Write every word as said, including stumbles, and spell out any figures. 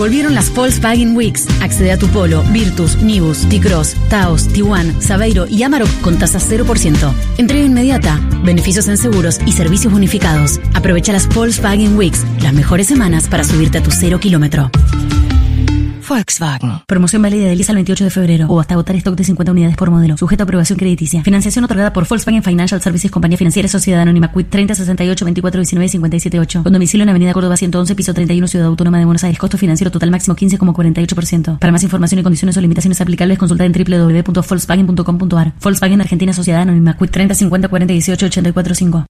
Volvieron las Volkswagen Weeks. Accede a tu Polo, Virtus, Nibus, T-Cross, Taos, T uno, Saveiro y Amarok con tasa cero por ciento. Entrega inmediata, beneficios en seguros y servicios bonificados. Aprovecha las Volkswagen Weeks, las mejores semanas para subirte a tu cero kilómetro. Volkswagen. Promoción válida del diez al veintiocho de febrero o hasta agotar stock de cincuenta unidades por modelo. Sujeto a aprobación crediticia. Financiación otorgada por Volkswagen Financial Services, compañía financiera, sociedad anónima, Q I T treinta sesenta y ocho veinticuatro diecinueve cincuenta y siete ocho. Con domicilio en Avenida Córdoba ciento once, piso treinta y uno, Ciudad Autónoma de Buenos Aires. Costo financiero total máximo quince coma cuarenta y ocho por ciento. Para más información y condiciones o limitaciones aplicables, consulta en w w w punto volkswagen punto com punto a r. Volkswagen Argentina, sociedad anónima, Q I T treinta cincuenta cuarenta dieciocho ochenta y cuatro cinco.